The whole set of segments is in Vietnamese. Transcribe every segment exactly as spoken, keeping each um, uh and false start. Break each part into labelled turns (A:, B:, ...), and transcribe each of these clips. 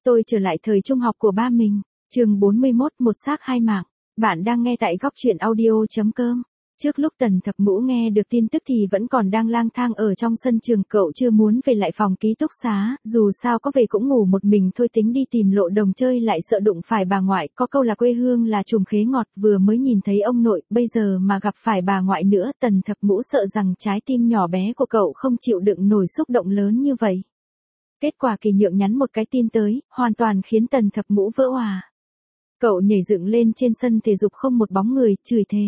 A: Tôi trở lại thời trung học của ba mình. Chương bốn mươi mốt, một xác hai mạng. Bạn đang nghe tại góc truyện audio.com. Trước lúc Tần Thập Ngũ nghe được tin tức thì vẫn còn đang lang thang ở trong sân trường, cậu chưa muốn về lại phòng ký túc xá, dù sao có về cũng ngủ một mình thôi, tính đi tìm Lộ Đồng chơi lại sợ đụng phải bà ngoại, có câu là quê hương là chùm khế ngọt, vừa mới nhìn thấy ông nội, bây giờ mà gặp phải bà ngoại nữa, Tần Thập Ngũ sợ rằng trái tim nhỏ bé của cậu không chịu đựng nổi xúc động lớn như vậy. Kết quả Kỳ Nhượng nhắn một cái tin tới, hoàn toàn khiến Tần Thập Ngũ vỡ òa. Cậu nhảy dựng lên trên sân thể dục không một bóng người, chửi thề.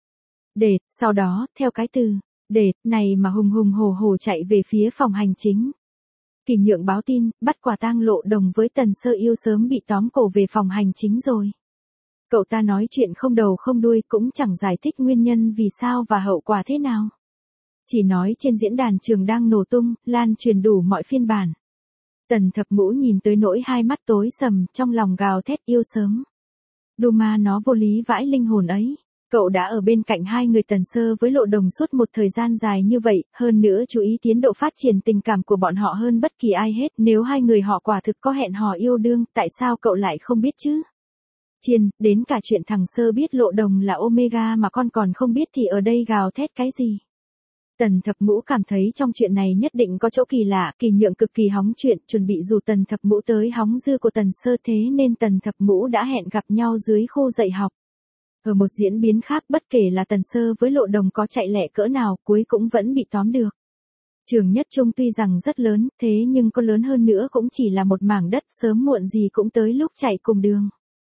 A: Đệt, sau đó, theo cái từ, đệt, này mà hùng hùng hổ hổ chạy về phía phòng hành chính. Kỳ Nhượng báo tin, bắt quả tang Lộ Đồng với Tần Sơ Yêu sớm bị tóm cổ về phòng hành chính rồi. Cậu ta nói chuyện không đầu không đuôi, cũng chẳng giải thích nguyên nhân vì sao và hậu quả thế nào. Chỉ nói trên diễn đàn trường đang nổ tung, lan truyền đủ mọi phiên bản. Tần Thập Ngũ nhìn tới nỗi hai mắt tối sầm, trong lòng gào thét yêu sớm. Đù ma nó vô lý vãi linh hồn ấy. Cậu đã ở bên cạnh hai người Tần Sơ với Lộ Đồng suốt một thời gian dài như vậy, hơn nữa chú ý tiến độ phát triển tình cảm của bọn họ hơn bất kỳ ai hết, nếu hai người họ quả thực có hẹn hò yêu đương, tại sao cậu lại không biết chứ? Chiên, đến cả chuyện thằng Sơ biết Lộ Đồng là Omega mà con còn không biết thì ở đây gào thét cái gì? Tần Thập Ngũ cảm thấy trong chuyện này nhất định có chỗ kỳ lạ, Kỳ Nhượng cực kỳ hóng chuyện, chuẩn bị rủ Tần Thập Ngũ tới hóng dưa của Tần Sơ, thế nên Tần Thập Ngũ đã hẹn gặp nhau dưới khu dạy học. Ở một diễn biến khác, bất kể là Tần Sơ với Lộ Đồng có chạy lẹ cỡ nào, cuối cũng vẫn bị tóm được. Trường Nhất Trung tuy rằng rất lớn, thế nhưng có lớn hơn nữa cũng chỉ là một mảng đất, sớm muộn gì cũng tới lúc chạy cùng đường.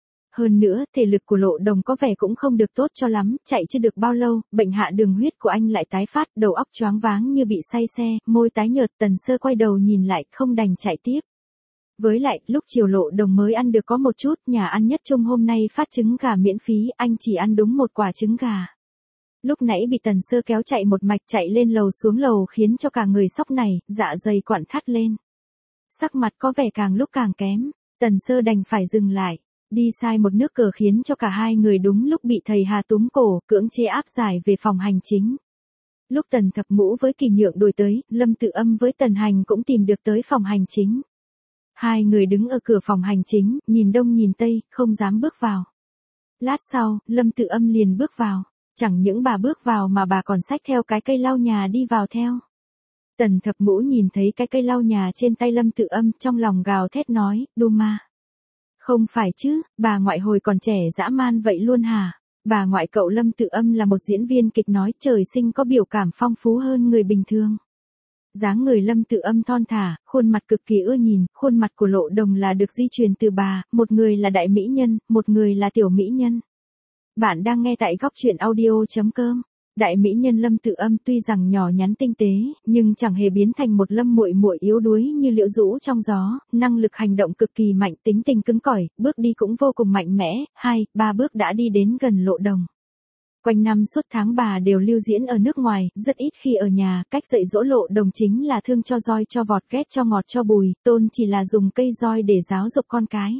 A: Hơn nữa, thể lực của Lộ Đồng có vẻ cũng không được tốt cho lắm, chạy chưa được bao lâu, bệnh hạ đường huyết của anh lại tái phát, đầu óc choáng váng như bị say xe, môi tái nhợt. Tần Sơ quay đầu nhìn lại, không đành chạy tiếp. Với lại, lúc chiều Lộ Đồng mới ăn được có một chút, nhà ăn Nhất Trung hôm nay phát trứng gà miễn phí, anh chỉ ăn đúng một quả trứng gà. Lúc nãy bị Tần Sơ kéo chạy một mạch chạy lên lầu xuống lầu khiến cho cả người sóc này, dạ dày quặn thắt lên. Sắc mặt có vẻ càng lúc càng kém, Tần Sơ đành phải dừng lại. Đi sai một nước cờ khiến cho cả hai người đúng lúc bị thầy Hà túm cổ, cưỡng chế áp giải về phòng hành chính. Lúc Tần Thập Ngũ với Kỳ Nhượng đuổi tới, Lâm Tự Âm với Tần Hành cũng tìm được tới phòng hành chính. Hai người đứng ở cửa phòng hành chính, nhìn đông nhìn tây, không dám bước vào. Lát sau, Lâm Tự Âm liền bước vào. Chẳng những bà bước vào mà bà còn xách theo cái cây lau nhà đi vào theo. Tần Thập Ngũ nhìn thấy cái cây lau nhà trên tay Lâm Tự Âm, trong lòng gào thét nói, đù ma. Không phải chứ, bà ngoại hồi còn trẻ dã man vậy luôn hả? Bà ngoại cậu Lâm Tự Âm là một diễn viên kịch nói trời sinh có biểu cảm phong phú hơn người bình thường. Dáng người Lâm Tự Âm thon thả, khuôn mặt cực kỳ ưa nhìn, khuôn mặt của Lộ Đồng là được di truyền từ bà, một người là đại mỹ nhân, một người là tiểu mỹ nhân. Bạn đang nghe tại góc truyện audio.com. Đại mỹ nhân Lâm Tự Âm tuy rằng nhỏ nhắn tinh tế, nhưng chẳng hề biến thành một Lâm muội muội yếu đuối như liễu rũ trong gió, năng lực hành động cực kỳ mạnh, tính tình cứng cỏi, bước đi cũng vô cùng mạnh mẽ, hai, ba bước đã đi đến gần Lộ Đồng. Quanh năm suốt tháng bà đều lưu diễn ở nước ngoài, rất ít khi ở nhà, cách dạy dỗ Lộ Đồng chính là thương cho roi cho vọt, ghét cho ngọt cho bùi, tôn chỉ là dùng cây roi để giáo dục con cái.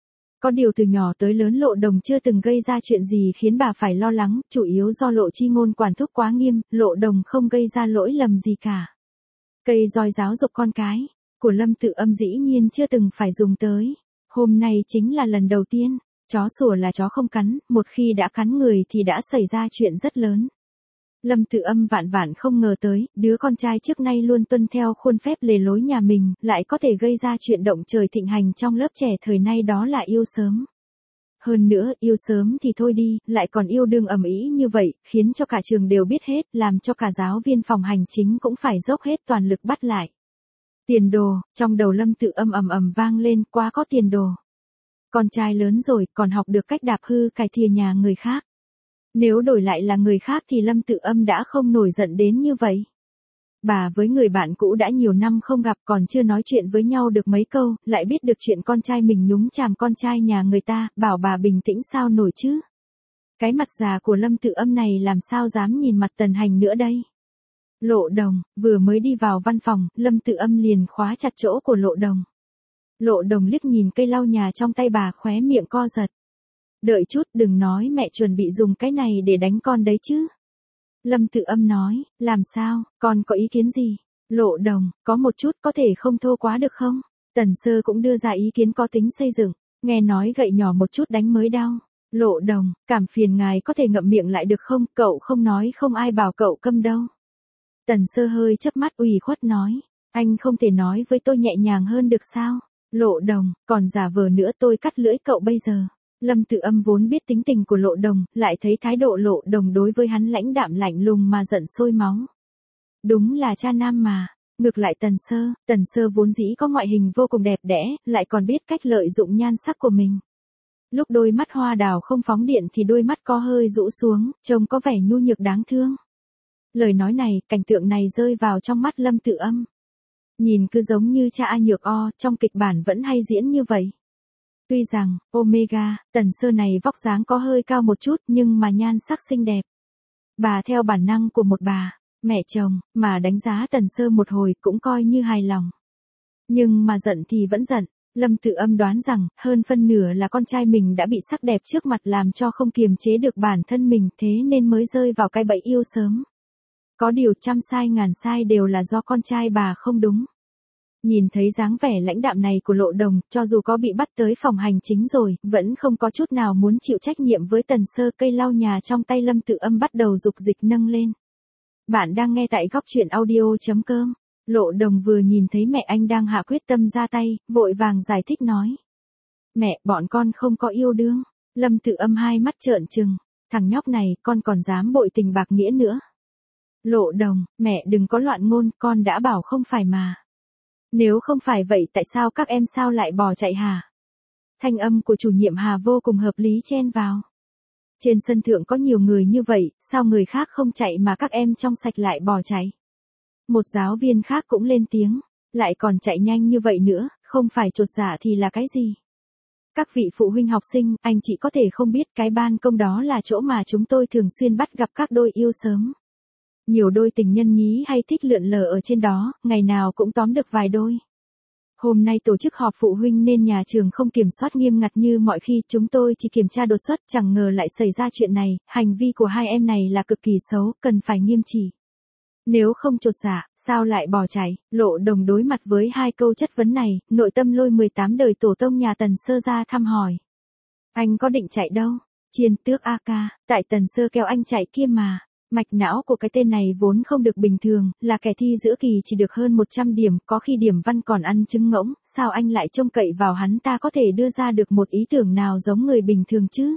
A: Có điều từ nhỏ tới lớn Lộ Đồng chưa từng gây ra chuyện gì khiến bà phải lo lắng, chủ yếu do Lộ Chi Ngôn quản thúc quá nghiêm, Lộ Đồng không gây ra lỗi lầm gì cả. Cây roi giáo dục con cái của Lâm Tự Âm dĩ nhiên chưa từng phải dùng tới. Hôm nay chính là lần đầu tiên. Chó sủa là chó không cắn, một khi đã cắn người thì đã xảy ra chuyện rất lớn. Lâm Tự Âm vạn vạn không ngờ tới, đứa con trai trước nay luôn tuân theo khuôn phép lề lối nhà mình, lại có thể gây ra chuyện động trời thịnh hành trong lớp trẻ thời nay, đó là yêu sớm. Hơn nữa, yêu sớm thì thôi đi, lại còn yêu đương ầm ĩ như vậy, khiến cho cả trường đều biết hết, làm cho cả giáo viên phòng hành chính cũng phải dốc hết toàn lực bắt lại. Tiền đồ, trong đầu Lâm Tự Âm ầm ầm vang lên, quá có tiền đồ. Con trai lớn rồi, còn học được cách đạp hư cải thìa nhà người khác. Nếu đổi lại là người khác thì Lâm Tự Âm đã không nổi giận đến như vậy. Bà với người bạn cũ đã nhiều năm không gặp, còn chưa nói chuyện với nhau được mấy câu, lại biết được chuyện con trai mình nhúng chàm con trai nhà người ta, bảo bà bình tĩnh sao nổi chứ. Cái mặt già của Lâm Tự Âm này làm sao dám nhìn mặt Tần Hành nữa đây. Lộ Đồng, vừa mới đi vào văn phòng, Lâm Tự Âm liền khóa chặt chỗ của Lộ Đồng. Lộ Đồng liếc nhìn cây lau nhà trong tay bà, khóe miệng co giật. Đợi chút, đừng nói mẹ chuẩn bị dùng cái này để đánh con đấy chứ. Lâm Tự Âm nói, làm sao, con có ý kiến gì? Lộ Đồng, có một chút có thể không thô quá được không? Tần Sơ cũng đưa ra ý kiến có tính xây dựng, nghe nói gậy nhỏ một chút đánh mới đau. Lộ Đồng, cảm phiền ngài có thể ngậm miệng lại được không, cậu không nói không ai bảo cậu câm đâu. Tần Sơ hơi chớp mắt ủy khuất nói, anh không thể nói với tôi nhẹ nhàng hơn được sao? Lộ Đồng, còn giả vờ nữa tôi cắt lưỡi cậu bây giờ. Lâm Tự Âm vốn biết tính tình của Lộ Đồng, lại thấy thái độ Lộ Đồng đối với hắn lãnh đạm lạnh lùng mà giận sôi máu. Đúng là cha nam mà. Ngược lại Tần Sơ, Tần Sơ vốn dĩ có ngoại hình vô cùng đẹp đẽ, lại còn biết cách lợi dụng nhan sắc của mình. Lúc đôi mắt hoa đào không phóng điện thì đôi mắt có hơi rũ xuống, trông có vẻ nhu nhược đáng thương. Lời nói này, cảnh tượng này rơi vào trong mắt Lâm Tự Âm. Nhìn cứ giống như cha A Nhược O, trong kịch bản vẫn hay diễn như vậy. Tuy rằng, Omega, Tần Sơ này vóc dáng có hơi cao một chút nhưng mà nhan sắc xinh đẹp. Bà theo bản năng của một bà, mẹ chồng, mà đánh giá Tần Sơ một hồi cũng coi như hài lòng. Nhưng mà giận thì vẫn giận, Lâm Tự Âm đoán rằng, hơn phân nửa là con trai mình đã bị sắc đẹp trước mặt làm cho không kiềm chế được bản thân mình thế nên mới rơi vào cái bẫy yêu sớm. Có điều trăm sai ngàn sai đều là do con trai bà không đúng. Nhìn thấy dáng vẻ lãnh đạm này của Lộ Đồng, cho dù có bị bắt tới phòng hành chính rồi, vẫn không có chút nào muốn chịu trách nhiệm với Tần Sơ. Cây lau nhà trong tay Lâm Tự Âm bắt đầu dục dịch nâng lên. Bạn đang nghe tại góc truyện audio chấm com. Lộ Đồng vừa nhìn thấy mẹ anh đang hạ quyết tâm ra tay, vội vàng giải thích nói. Mẹ, bọn con không có yêu đương. Lâm Tự Âm hai mắt trợn trừng. Thằng nhóc này, con còn dám bội tình bạc nghĩa nữa. Lộ Đồng, mẹ đừng có loạn ngôn, con đã bảo không phải mà. Nếu không phải vậy tại sao các em sao lại bỏ chạy hả? Thanh âm của chủ nhiệm Hà vô cùng hợp lý chen vào. Trên sân thượng có nhiều người như vậy, sao người khác không chạy mà các em trong sạch lại bỏ chạy? Một giáo viên khác cũng lên tiếng, lại còn chạy nhanh như vậy nữa, không phải chột dạ thì là cái gì? Các vị phụ huynh học sinh, anh chị có thể không biết cái ban công đó là chỗ mà chúng tôi thường xuyên bắt gặp các đôi yêu sớm. Nhiều đôi tình nhân nhí hay thích lượn lờ ở trên đó, ngày nào cũng tóm được vài đôi. Hôm nay tổ chức họp phụ huynh nên nhà trường không kiểm soát nghiêm ngặt như mọi khi, chúng tôi chỉ kiểm tra đột xuất, chẳng ngờ lại xảy ra chuyện này, hành vi của hai em này là cực kỳ xấu, cần phải nghiêm trị. Nếu không chột dạ, sao lại bỏ chạy? Lộ Đồng đối mặt với hai câu chất vấn này, nội tâm lôi mười tám đời tổ tông nhà Tần Sơ ra thăm hỏi. Anh có định chạy đâu? Chiên tước a ca, tại Tần Sơ kéo anh chạy kia mà. Mạch não của cái tên này vốn không được bình thường, là kẻ thi giữa kỳ chỉ được hơn một trăm điểm, có khi điểm văn còn ăn trứng ngỗng, sao anh lại trông cậy vào hắn ta có thể đưa ra được một ý tưởng nào giống người bình thường chứ?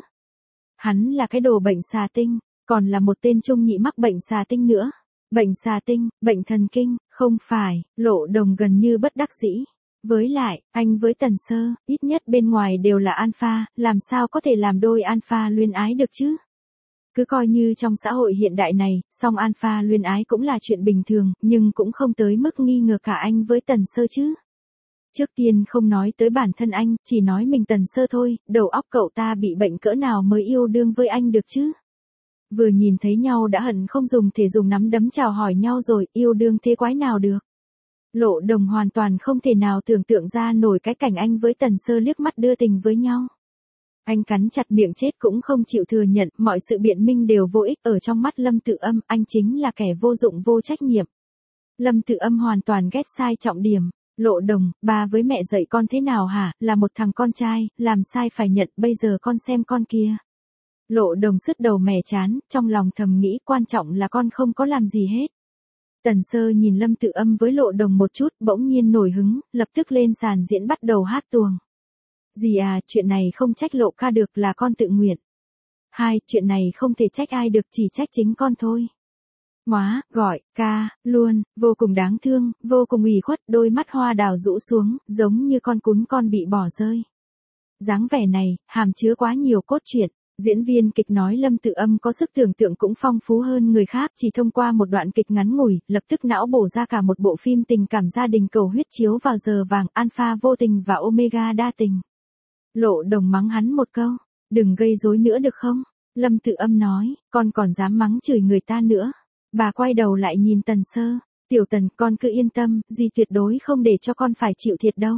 A: Hắn là cái đồ bệnh xà tinh, còn là một tên trung nhị mắc bệnh xà tinh nữa. Bệnh xà tinh, bệnh thần kinh, không phải, Lộ Đồng gần như bất đắc dĩ. Với lại, anh với Tần Sơ, ít nhất bên ngoài đều là alpha, làm sao có thể làm đôi alpha luyến ái được chứ? Cứ coi như trong xã hội hiện đại này, song alpha luyến ái cũng là chuyện bình thường, nhưng cũng không tới mức nghi ngờ cả anh với Tần Sơ chứ. Trước tiên không nói tới bản thân anh, chỉ nói mình Tần Sơ thôi, đầu óc cậu ta bị bệnh cỡ nào mới yêu đương với anh được chứ. Vừa nhìn thấy nhau đã hận không dùng thể dùng nắm đấm chào hỏi nhau rồi, yêu đương thế quái nào được. Lộ Đồng hoàn toàn không thể nào tưởng tượng ra nổi cái cảnh anh với Tần Sơ liếc mắt đưa tình với nhau. Anh cắn chặt miệng chết cũng không chịu thừa nhận, mọi sự biện minh đều vô ích, ở trong mắt Lâm Tự Âm, anh chính là kẻ vô dụng vô trách nhiệm. Lâm Tự Âm hoàn toàn ghét sai trọng điểm. Lộ Đồng, ba với mẹ dạy con thế nào hả, là một thằng con trai, làm sai phải nhận, bây giờ con xem con kia. Lộ Đồng sứt đầu mẻ chán, trong lòng thầm nghĩ quan trọng là con không có làm gì hết. Tần Sơ nhìn Lâm Tự Âm với Lộ Đồng một chút, bỗng nhiên nổi hứng, lập tức lên sàn diễn bắt đầu hát tuồng. Dì à, chuyện này không trách Lộ ca được, là con tự nguyện. Hai, chuyện này không thể trách ai được, chỉ trách chính con thôi. Móa, gọi, ca, luôn, vô cùng đáng thương, vô cùng ủy khuất, đôi mắt hoa đào rũ xuống, giống như con cún con bị bỏ rơi. Dáng vẻ này, hàm chứa quá nhiều cốt truyện. Diễn viên kịch nói Lâm Tự Âm có sức tưởng tượng cũng phong phú hơn người khác, chỉ thông qua một đoạn kịch ngắn ngủi, lập tức não bổ ra cả một bộ phim tình cảm gia đình cầu huyết chiếu vào giờ vàng, alpha vô tình và omega đa tình. Lộ Đồng mắng hắn một câu, đừng gây rối nữa được không? Lâm Tự Âm nói, con còn dám mắng chửi người ta nữa. Bà quay đầu lại nhìn Tần Sơ, tiểu Tần, con cứ yên tâm, dì tuyệt đối không để cho con phải chịu thiệt đâu.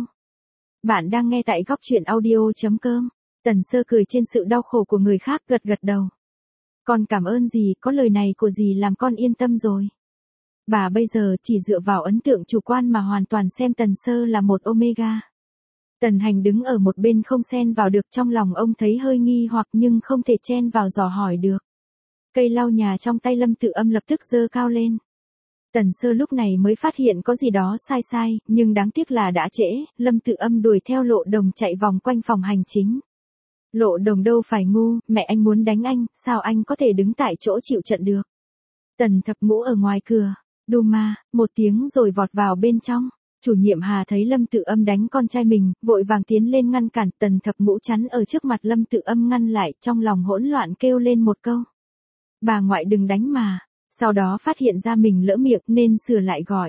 A: Bạn đang nghe tại góc truyện audio chấm com. Tần Sơ cười trên sự đau khổ của người khác, gật gật đầu. Con cảm ơn dì, có lời này của dì làm con yên tâm rồi. Bà bây giờ chỉ dựa vào ấn tượng chủ quan mà hoàn toàn xem Tần Sơ là một omega. Tần Hành đứng ở một bên không xen vào được, trong lòng ông thấy hơi nghi hoặc nhưng không thể chen vào dò hỏi được. Cây lau nhà trong tay Lâm Tự Âm lập tức giơ cao lên. Tần Sơ lúc này mới phát hiện có gì đó sai sai, nhưng đáng tiếc là đã trễ, Lâm Tự Âm đuổi theo Lộ Đồng chạy vòng quanh phòng hành chính. Lộ Đồng đâu phải ngu, mẹ anh muốn đánh anh, sao anh có thể đứng tại chỗ chịu trận được. Tần Thập Ngũ ở ngoài cửa, đù ma, một tiếng rồi vọt vào bên trong. Chủ nhiệm Hà thấy Lâm Tự Âm đánh con trai mình, vội vàng tiến lên ngăn cản. Tần Thập Ngũ chắn ở trước mặt Lâm Tự Âm ngăn lại, trong lòng hỗn loạn kêu lên một câu. Bà ngoại đừng đánh mà. Sau đó phát hiện ra mình lỡ miệng nên sửa lại gọi.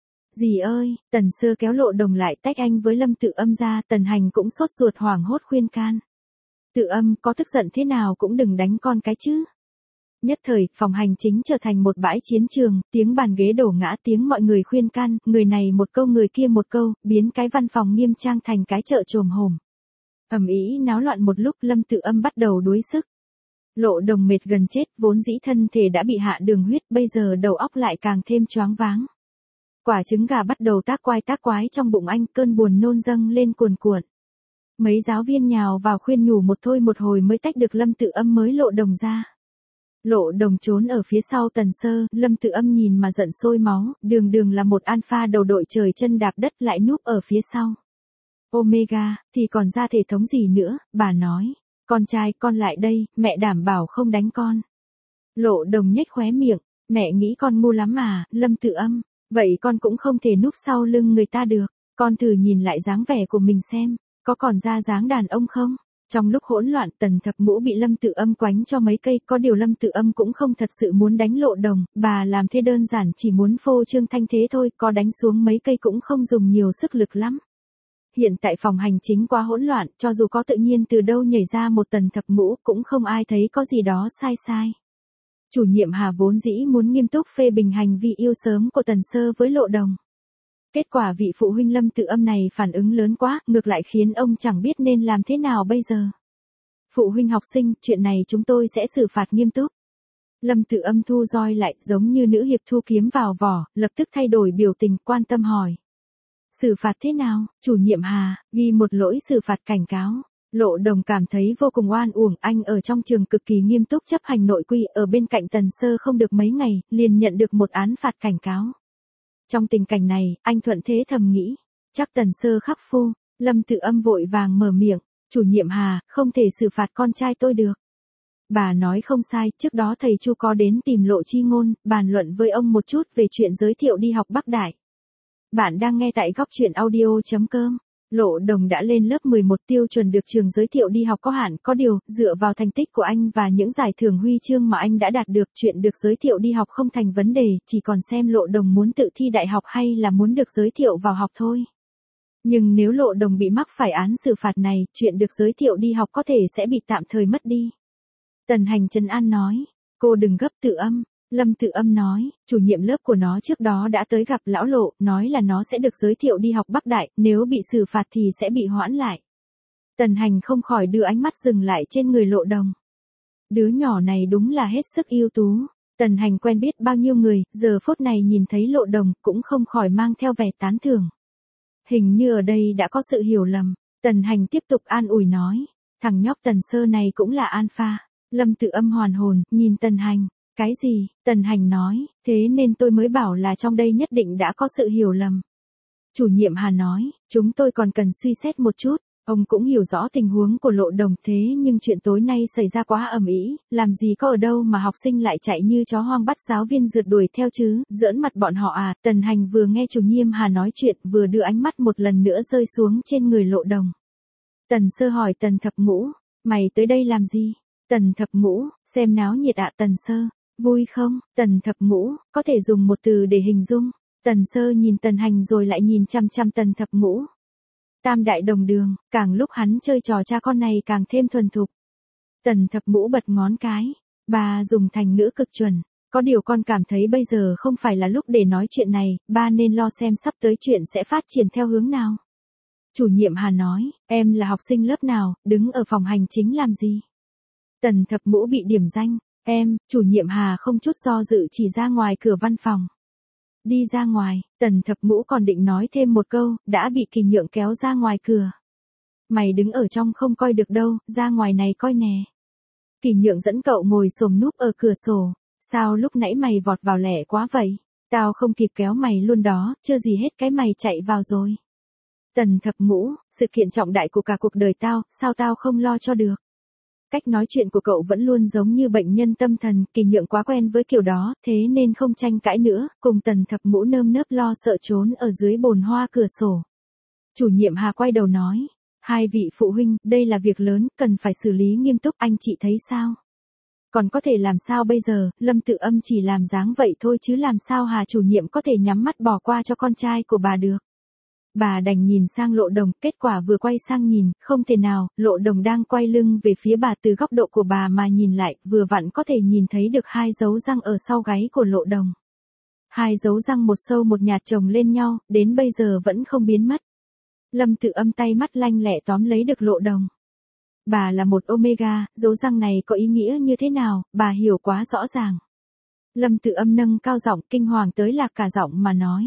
A: Dì ơi, Tần Sơ kéo Lộ Đồng lại tách anh với Lâm Tự Âm ra. Tần Hành cũng sốt ruột hoảng hốt khuyên can. Tự Âm có tức giận thế nào cũng đừng đánh con cái chứ. Nhất thời, phòng hành chính trở thành một bãi chiến trường, tiếng bàn ghế đổ ngã, tiếng mọi người khuyên can, người này một câu người kia một câu, biến cái văn phòng nghiêm trang thành cái chợ trồm hổm. Ầm ĩ náo loạn một lúc, Lâm Tự Âm bắt đầu đuối sức. Lộ Đồng mệt gần chết, vốn dĩ thân thể đã bị hạ đường huyết, bây giờ đầu óc lại càng thêm choáng váng. Quả trứng gà bắt đầu tác quái tác quái trong bụng anh, cơn buồn nôn dâng lên cuồn cuộn. Mấy giáo viên nhào vào khuyên nhủ một thôi một hồi mới tách được Lâm Tự Âm mới Lộ Đồng ra. Lộ Đồng trốn ở phía sau Tần Sơ, Lâm Tự Âm nhìn mà giận sôi máu, đường đường là một alpha đầu đội trời chân đạp đất lại núp ở phía sau. Omega, thì còn ra thể thống gì nữa, bà nói. Con trai con lại đây, mẹ đảm bảo không đánh con. Lộ Đồng nhếch khóe miệng, mẹ nghĩ con ngu lắm à, Lâm Tự Âm, vậy con cũng không thể núp sau lưng người ta được, con thử nhìn lại dáng vẻ của mình xem, có còn ra dáng đàn ông không? Trong lúc hỗn loạn, Tần Thập Ngũ bị Lâm Tự Âm quánh cho mấy cây, có điều Lâm Tự Âm cũng không thật sự muốn đánh Lộ Đồng, bà làm thế đơn giản chỉ muốn phô trương thanh thế thôi, có đánh xuống mấy cây cũng không dùng nhiều sức lực lắm. Hiện tại phòng hành chính quá hỗn loạn, cho dù có tự nhiên từ đâu nhảy ra một Tần Thập Ngũ cũng không ai thấy có gì đó sai sai. Chủ nhiệm Hà vốn dĩ muốn nghiêm túc phê bình hành vi yêu sớm của Tần Sơ với Lộ Đồng. Kết quả vị phụ huynh Lâm Tự Âm này phản ứng lớn quá, ngược lại khiến ông chẳng biết nên làm thế nào bây giờ. Phụ huynh học sinh, chuyện này chúng tôi sẽ xử phạt nghiêm túc. Lâm Tự Âm thu roi lại, giống như nữ hiệp thu kiếm vào vỏ, lập tức thay đổi biểu tình, quan tâm hỏi. Xử phạt thế nào, chủ nhiệm Hà, ghi một lỗi xử phạt cảnh cáo. Lộ Đồng cảm thấy vô cùng oan uổng, anh ở trong trường cực kỳ nghiêm túc chấp hành nội quy, ở bên cạnh Tần Sơ không được mấy ngày, liền nhận được một án phạt cảnh cáo. Trong tình cảnh này, anh thuận thế thầm nghĩ, chắc Tần Sơ khắc phu. Lâm Tự Âm vội vàng mở miệng, chủ nhiệm Hà, không thể xử phạt con trai tôi được. Bà nói không sai, trước đó thầy Chu có đến tìm Lộ Chi Ngôn, bàn luận với ông một chút về chuyện giới thiệu đi học Bắc Đại. Bạn đang nghe tại góc truyện audio chấm com. Lộ Đồng đã lên lớp mười một, tiêu chuẩn được trường giới thiệu đi học có hạn, có điều, dựa vào thành tích của anh và những giải thưởng huy chương mà anh đã đạt được, chuyện được giới thiệu đi học không thành vấn đề, chỉ còn xem Lộ Đồng muốn tự thi đại học hay là muốn được giới thiệu vào học thôi. Nhưng nếu Lộ Đồng bị mắc phải án xử phạt này, chuyện được giới thiệu đi học có thể sẽ bị tạm thời mất đi. Tần Hành trấn an nói, cô đừng gấp Tự Âm. Lâm Tự Âm nói, chủ nhiệm lớp của nó trước đó đã tới gặp lão Lộ, nói là nó sẽ được giới thiệu đi học Bắc Đại, nếu bị xử phạt thì sẽ bị hoãn lại. Tần Hành không khỏi đưa ánh mắt dừng lại trên người Lộ Đồng. Đứa nhỏ này đúng là hết sức ưu tú. Tần Hành quen biết bao nhiêu người, giờ phút này nhìn thấy Lộ Đồng cũng không khỏi mang theo vẻ tán thưởng. Hình như ở đây đã có sự hiểu lầm. Tần Hành tiếp tục an ủi nói, thằng nhóc Tần Sơ này cũng là alpha. Lâm Tự Âm hoàn hồn, nhìn Tần Hành. Cái gì? Tần Hành nói, thế nên tôi mới bảo là trong đây nhất định đã có sự hiểu lầm. Chủ nhiệm Hà nói, chúng tôi còn cần suy xét một chút, ông cũng hiểu rõ tình huống của Lộ Đồng thế nhưng chuyện tối nay xảy ra quá ầm ĩ, làm gì có ở đâu mà học sinh lại chạy như chó hoang bắt giáo viên rượt đuổi theo chứ, giỡn mặt bọn họ à. Tần Hành vừa nghe chủ nhiệm Hà nói chuyện vừa đưa ánh mắt một lần nữa rơi xuống trên người Lộ Đồng. Tần Sơ hỏi Tần Thập Ngũ, mày tới đây làm gì? Tần Thập Ngũ, xem náo nhiệt ạ. Tần Sơ, vui không? Tần Thập Ngũ, có thể dùng một từ để hình dung. Tần Sơ nhìn Tần Hành rồi lại nhìn chăm chăm Tần Thập Ngũ. Tam đại đồng đường, càng lúc hắn chơi trò cha con này càng thêm thuần thục. Tần Thập Ngũ bật ngón cái, ba dùng thành ngữ cực chuẩn. Có điều con cảm thấy bây giờ không phải là lúc để nói chuyện này, ba nên lo xem sắp tới chuyện sẽ phát triển theo hướng nào. Chủ nhiệm Hà nói, em là học sinh lớp nào, đứng ở phòng hành chính làm gì? Tần Thập Ngũ bị điểm danh. Em, chủ nhiệm Hà không chút do dự chỉ ra ngoài cửa văn phòng. Đi ra ngoài, Tần Thập Ngũ còn định nói thêm một câu, đã bị Kỳ Nhượng kéo ra ngoài cửa. Mày đứng ở trong không coi được đâu, ra ngoài này coi nè. Kỳ Nhượng dẫn cậu ngồi xổm núp ở cửa sổ. Sao lúc nãy mày vọt vào lẹ quá vậy? Tao không kịp kéo mày luôn đó, chưa gì hết cái mày chạy vào rồi. Tần Thập Ngũ, sự kiện trọng đại của cả cuộc đời tao, sao tao không lo cho được? Cách nói chuyện của cậu vẫn luôn giống như bệnh nhân tâm thần, Kỳ Nhượng quá quen với kiểu đó, thế nên không tranh cãi nữa, cùng Tần Thập Ngũ nơm nớp lo sợ trốn ở dưới bồn hoa cửa sổ. Chủ nhiệm Hà quay đầu nói, hai vị phụ huynh, đây là việc lớn, cần phải xử lý nghiêm túc, anh chị thấy sao? Còn có thể làm sao bây giờ, Lâm Tự Âm chỉ làm dáng vậy thôi chứ làm sao Hà chủ nhiệm có thể nhắm mắt bỏ qua cho con trai của bà được. Bà đành nhìn sang Lộ Đồng, kết quả vừa quay sang nhìn, không thể nào, Lộ Đồng đang quay lưng về phía bà từ góc độ của bà mà nhìn lại, vừa vặn có thể nhìn thấy được hai dấu răng ở sau gáy của Lộ Đồng. Hai dấu răng một sâu một nhạt chồng lên nhau, đến bây giờ vẫn không biến mất. Lâm Tự Âm tay mắt lanh lẹ tóm lấy được Lộ Đồng. Bà là một Omega, dấu răng này có ý nghĩa như thế nào, bà hiểu quá rõ ràng. Lâm Tự Âm nâng cao giọng kinh hoàng tới lạc cả giọng mà nói.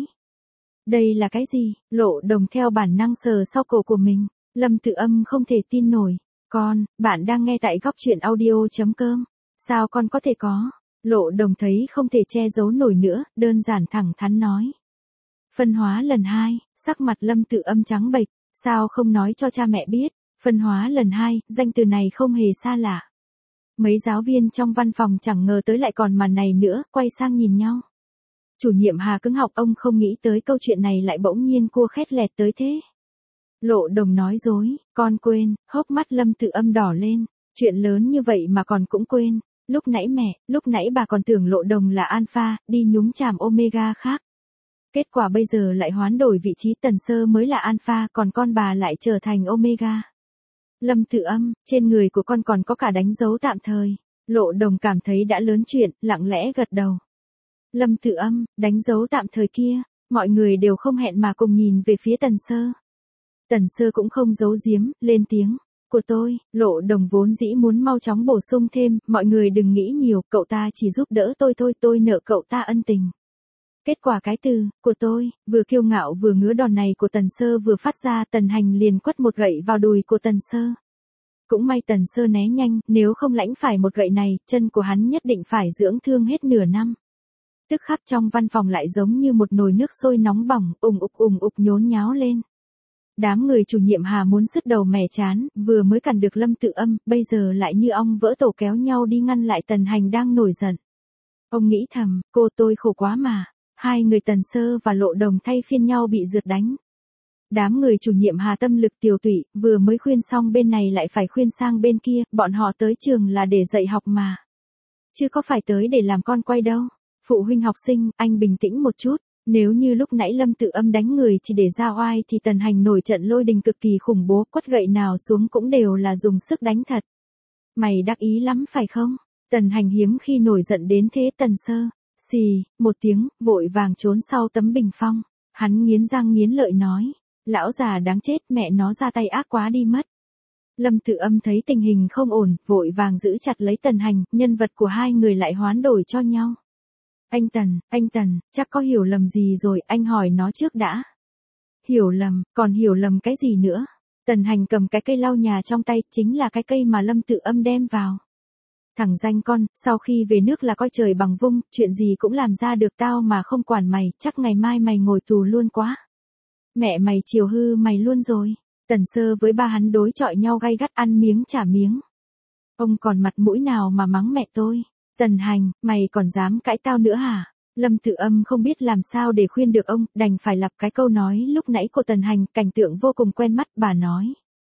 A: Đây là cái gì? Lộ Đồng theo bản năng sờ sau cổ của mình. Lâm Tự Âm không thể tin nổi. Con, bạn đang nghe tại góc truyện audio.com. Sao con có thể có? Lộ Đồng thấy không thể che giấu nổi nữa, đơn giản thẳng thắn nói. Phân hóa lần hai, sắc mặt Lâm Tự Âm trắng bệch, sao không nói cho cha mẹ biết? Phân hóa lần hai, danh từ này không hề xa lạ. Mấy giáo viên trong văn phòng chẳng ngờ tới lại còn màn này nữa, quay sang nhìn nhau. Chủ nhiệm Hà cứng họng, ông không nghĩ tới câu chuyện này lại bỗng nhiên cua khét lẹt tới thế. Lộ Đồng nói dối, con quên, hốc mắt Lâm Tự Âm đỏ lên, chuyện lớn như vậy mà còn cũng quên, lúc nãy mẹ, lúc nãy bà còn tưởng Lộ Đồng là alpha, đi nhúng chàm omega khác. Kết quả bây giờ lại hoán đổi vị trí, Tần Sơ mới là alpha, còn con bà lại trở thành omega. Lâm Tự Âm, trên người của con còn có cả đánh dấu tạm thời. Lộ Đồng cảm thấy đã lớn chuyện, lặng lẽ gật đầu. Lâm Tự Âm, đánh dấu tạm thời kia, mọi người đều không hẹn mà cùng nhìn về phía Tần Sơ. Tần Sơ cũng không giấu giếm, lên tiếng. Của tôi, Lộ Đồng vốn dĩ muốn mau chóng bổ sung thêm, mọi người đừng nghĩ nhiều, cậu ta chỉ giúp đỡ tôi thôi, tôi nợ cậu ta ân tình. Kết quả cái từ, của tôi, vừa kiêu ngạo vừa ngứa đòn này của Tần Sơ vừa phát ra, Tần Hành liền quất một gậy vào đùi của Tần Sơ. Cũng may Tần Sơ né nhanh, nếu không lãnh phải một gậy này, chân của hắn nhất định phải dưỡng thương hết nửa năm. Tức khắc trong văn phòng lại giống như một nồi nước sôi nóng bỏng, ùng ục ùng ục nhốn nháo lên. Đám người chủ nhiệm Hà muốn sứt đầu mẻ chán, vừa mới cản được Lâm Tự Âm, bây giờ lại như ong vỡ tổ kéo nhau đi ngăn lại Tần Hành đang nổi giận. Ông nghĩ thầm, cô tôi khổ quá mà. Hai người Tần Sơ và Lộ Đồng thay phiên nhau bị rượt đánh. Đám người chủ nhiệm Hà tâm lực tiều tụy, vừa mới khuyên xong bên này lại phải khuyên sang bên kia, bọn họ tới trường là để dạy học mà. Chứ có phải tới để làm con quay đâu. Phụ huynh học sinh, anh bình tĩnh một chút, nếu như lúc nãy Lâm Tự Âm đánh người chỉ để ra oai thì Tần Hành nổi trận lôi đình cực kỳ khủng bố, quất gậy nào xuống cũng đều là dùng sức đánh thật. Mày đắc ý lắm phải không? Tần Hành hiếm khi nổi giận đến thế. Tần Sơ, xì, một tiếng, vội vàng trốn sau tấm bình phong. Hắn nghiến răng nghiến lợi nói, lão già đáng chết, mẹ nó ra tay ác quá đi mất. Lâm Tự Âm thấy tình hình không ổn, vội vàng giữ chặt lấy Tần Hành, nhân vật của hai người lại hoán đổi cho nhau. Anh Tần, anh Tần, chắc có hiểu lầm gì rồi, anh hỏi nó trước đã. Hiểu lầm, còn hiểu lầm cái gì nữa? Tần Hành cầm cái cây lau nhà trong tay, chính là cái cây mà Lâm Tự Âm đem vào. Thằng danh con, sau khi về nước là coi trời bằng vung, chuyện gì cũng làm ra được, tao mà không quản mày, chắc ngày mai mày ngồi tù luôn quá. Mẹ mày chiều hư mày luôn rồi. Tần Sơ với ba hắn đối chọi nhau gay gắt, ăn miếng trả miếng. Ông còn mặt mũi nào mà mắng mẹ tôi? Tần Hành, mày còn dám cãi tao nữa hả? Lâm Tự Âm không biết làm sao để khuyên được ông, đành phải lặp cái câu nói lúc nãy của Tần Hành, cảnh tượng vô cùng quen mắt. Bà nói,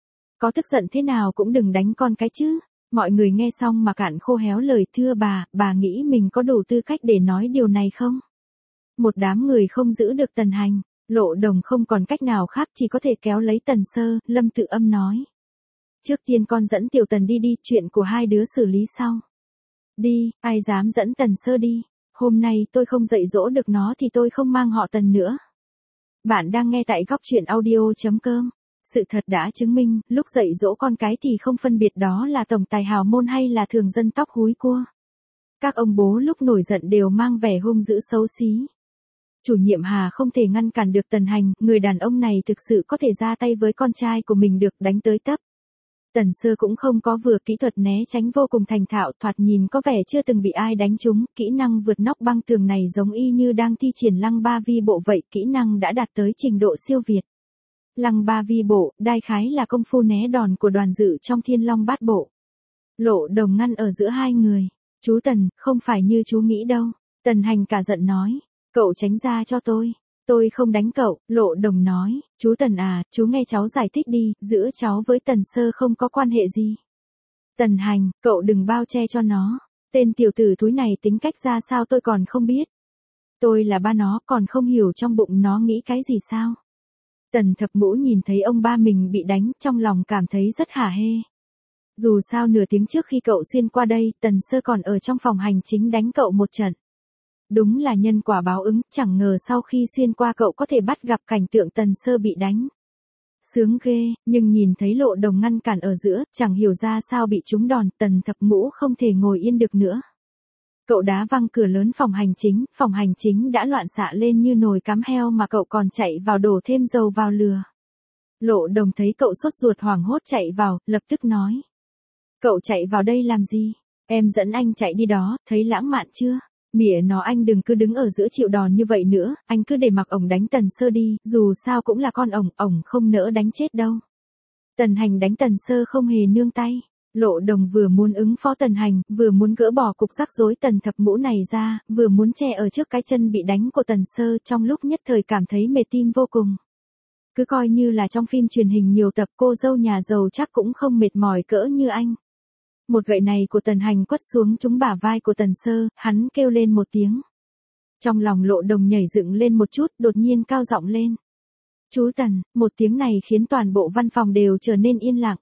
A: có tức giận thế nào cũng đừng đánh con cái chứ. Mọi người nghe xong mà cạn khô héo lời. Thưa bà, bà nghĩ mình có đủ tư cách để nói điều này không? Một đám người không giữ được Tần Hành. Lộ Đồng không còn cách nào khác, chỉ có thể kéo lấy Tần Sơ. Lâm Tự Âm nói, trước tiên con dẫn Tiểu Tần đi đi, chuyện của hai đứa xử lý sau. Đi, ai dám dẫn Tần Sơ đi. Hôm nay tôi không dạy dỗ được nó thì tôi không mang họ Tần nữa. Bạn đang nghe tại góc truyện audio.com. Sự thật đã chứng minh, lúc dạy dỗ con cái thì không phân biệt đó là tổng tài hào môn hay là thường dân tóc húi cua. Các ông bố lúc nổi giận đều mang vẻ hung dữ xấu xí. Chủ nhiệm Hà không thể ngăn cản được Tần Hành, người đàn ông này thực sự có thể ra tay với con trai của mình được, đánh tới tấp. Tần Sơ cũng không có vừa, kỹ thuật né tránh vô cùng thành thạo, thoạt nhìn có vẻ chưa từng bị ai đánh trúng, kỹ năng vượt nóc băng tường này giống y như đang thi triển Lăng Ba Vi Bộ vậy, kỹ năng đã đạt tới trình độ siêu việt. Lăng Ba Vi Bộ, đại khái là công phu né đòn của Đoàn Dự trong Thiên Long Bát Bộ. Lộ Đồng ngăn ở giữa hai người. Chú Tần, không phải như chú nghĩ đâu. Tần Hành cả giận nói. Cậu tránh ra cho tôi. Tôi không đánh cậu, Lộ Đồng nói. Chú Tần à, chú nghe cháu giải thích đi, giữa cháu với Tần Sơ không có quan hệ gì. Tần Hành, cậu đừng bao che cho nó. Tên tiểu tử thúi này tính cách ra sao tôi còn không biết. Tôi là ba nó, còn không hiểu trong bụng nó nghĩ cái gì sao. Tần Thập Ngũ nhìn thấy ông ba mình bị đánh, trong lòng cảm thấy rất hả hê. Dù sao nửa tiếng trước khi cậu xuyên qua đây, Tần Sơ còn ở trong phòng hành chính đánh cậu một trận. Đúng là nhân quả báo ứng, chẳng ngờ sau khi xuyên qua cậu có thể bắt gặp cảnh tượng Tần Sơ bị đánh. Sướng ghê, nhưng nhìn thấy Lộ Đồng ngăn cản ở giữa, chẳng hiểu ra sao bị trúng đòn, Tần Thập Ngũ không thể ngồi yên được nữa. Cậu đá văng cửa lớn phòng hành chính, phòng hành chính đã loạn xạ lên như nồi cám heo mà cậu còn chạy vào đổ thêm dầu vào lửa. Lộ Đồng thấy cậu sốt ruột hoảng hốt chạy vào, lập tức nói. Cậu chạy vào đây làm gì? Em dẫn anh chạy đi đó, thấy lãng mạn chưa? Mỉa nó, anh đừng cứ đứng ở giữa chịu đòn như vậy nữa, anh cứ để mặc ổng đánh Tần Sơ đi, dù sao cũng là con ổng, ổng không nỡ đánh chết đâu. Tần Hành đánh Tần Sơ không hề nương tay. Lộ Đồng vừa muốn ứng phó Tần Hành, vừa muốn gỡ bỏ cục rắc rối Tần Thập Ngũ này ra, vừa muốn che ở trước cái chân bị đánh của Tần Sơ, trong lúc nhất thời cảm thấy mệt tim vô cùng. Cứ coi như là trong phim truyền hình nhiều tập, cô dâu nhà giàu chắc cũng không mệt mỏi cỡ như anh. Một gậy này của Tần Hành quất xuống trúng bả vai của Tần Sơ, hắn kêu lên một tiếng. Trong lòng Lộ Đồng nhảy dựng lên một chút, đột nhiên cao giọng lên. Chú Tần, một tiếng này khiến toàn bộ văn phòng đều trở nên yên lặng.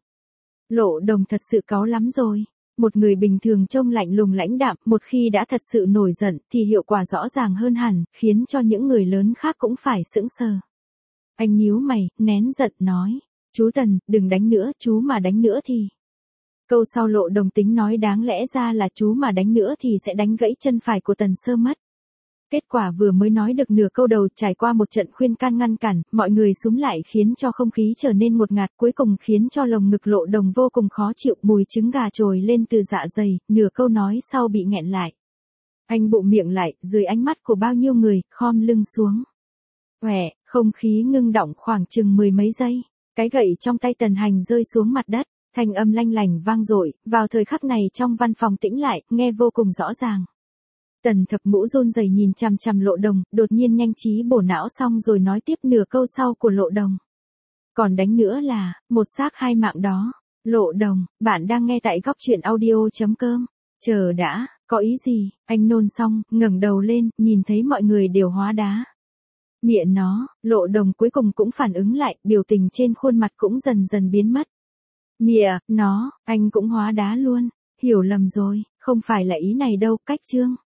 A: Lộ Đồng thật sự cáu lắm rồi. Một người bình thường trông lạnh lùng lãnh đạm, một khi đã thật sự nổi giận thì hiệu quả rõ ràng hơn hẳn, khiến cho những người lớn khác cũng phải sững sờ. Anh nhíu mày, nén giận nói. Chú Tần, đừng đánh nữa, chú mà đánh nữa thì... Câu sau Lộ Đồng tính nói đáng lẽ ra là chú mà đánh nữa thì sẽ đánh gãy chân phải của Tần Sơ mất. Kết quả vừa mới nói được nửa câu đầu, trải qua một trận khuyên can ngăn cản, mọi người xúm lại khiến cho không khí trở nên ngột ngạt, cuối cùng khiến cho lồng ngực Lộ Đồng vô cùng khó chịu, mùi trứng gà trồi lên từ dạ dày, nửa câu nói sau bị nghẹn lại. Anh bụng miệng lại, dưới ánh mắt của bao nhiêu người, khom lưng xuống. Quẻ, không khí ngưng đọng khoảng chừng mười mấy giây, cái gậy trong tay Tần Hành rơi xuống mặt đất. Thanh âm lanh lành vang dội, vào thời khắc này trong văn phòng tĩnh lại, nghe vô cùng rõ ràng. Tần Thập Ngũ run rẩy nhìn chằm chằm Lộ Đồng, đột nhiên nhanh trí bổ não xong rồi nói tiếp nửa câu sau của Lộ Đồng. Còn đánh nữa là, một xác hai mạng đó. Lộ Đồng, bạn đang nghe tại góc truyện audio chấm com. Chờ đã, có ý gì? Anh nôn xong, ngẩng đầu lên, nhìn thấy mọi người đều hóa đá. Mẹ nó, Lộ Đồng cuối cùng cũng phản ứng lại, biểu tình trên khuôn mặt cũng dần dần biến mất. Mẹ, nó, anh cũng hóa đá luôn. Hiểu lầm rồi, không phải là ý này đâu, cách chương.